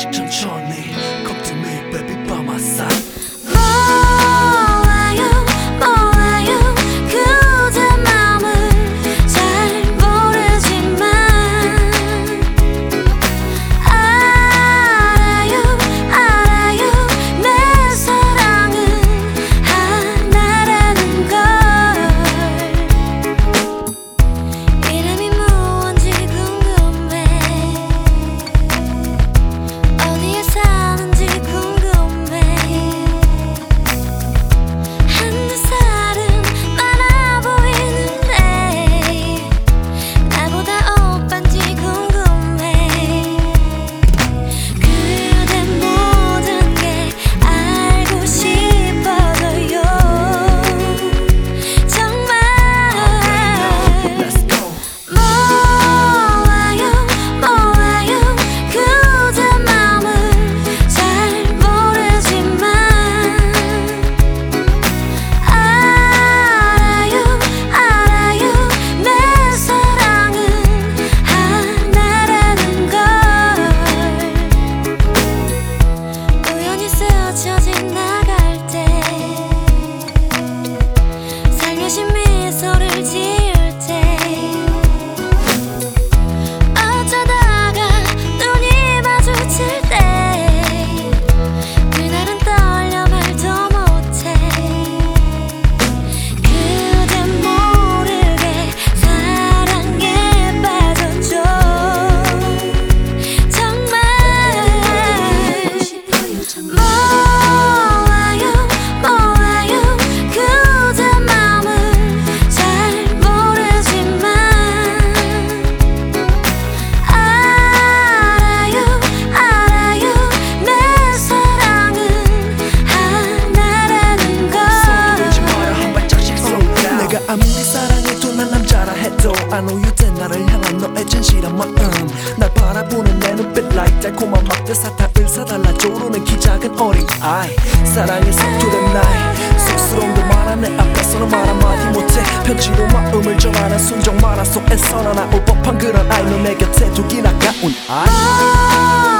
천천히 come to me baby by my side. 아무리 사랑해도 난 남자라 해도 I know you 된 나를 향한 너의 진실한 마음 날 바라보는 내 눈빛 like 달콤한 막대 사탕을 사달라 조르는 키 작은 어린 아이 사랑에 서투른 나이 쑥스러움도 많아 내 앞에서는 말 한마디 못해 편지로 마음을 전하는 순정 만화 속에서 나올 법한 그런 아이 너 내 곁에 두기 나가운 아이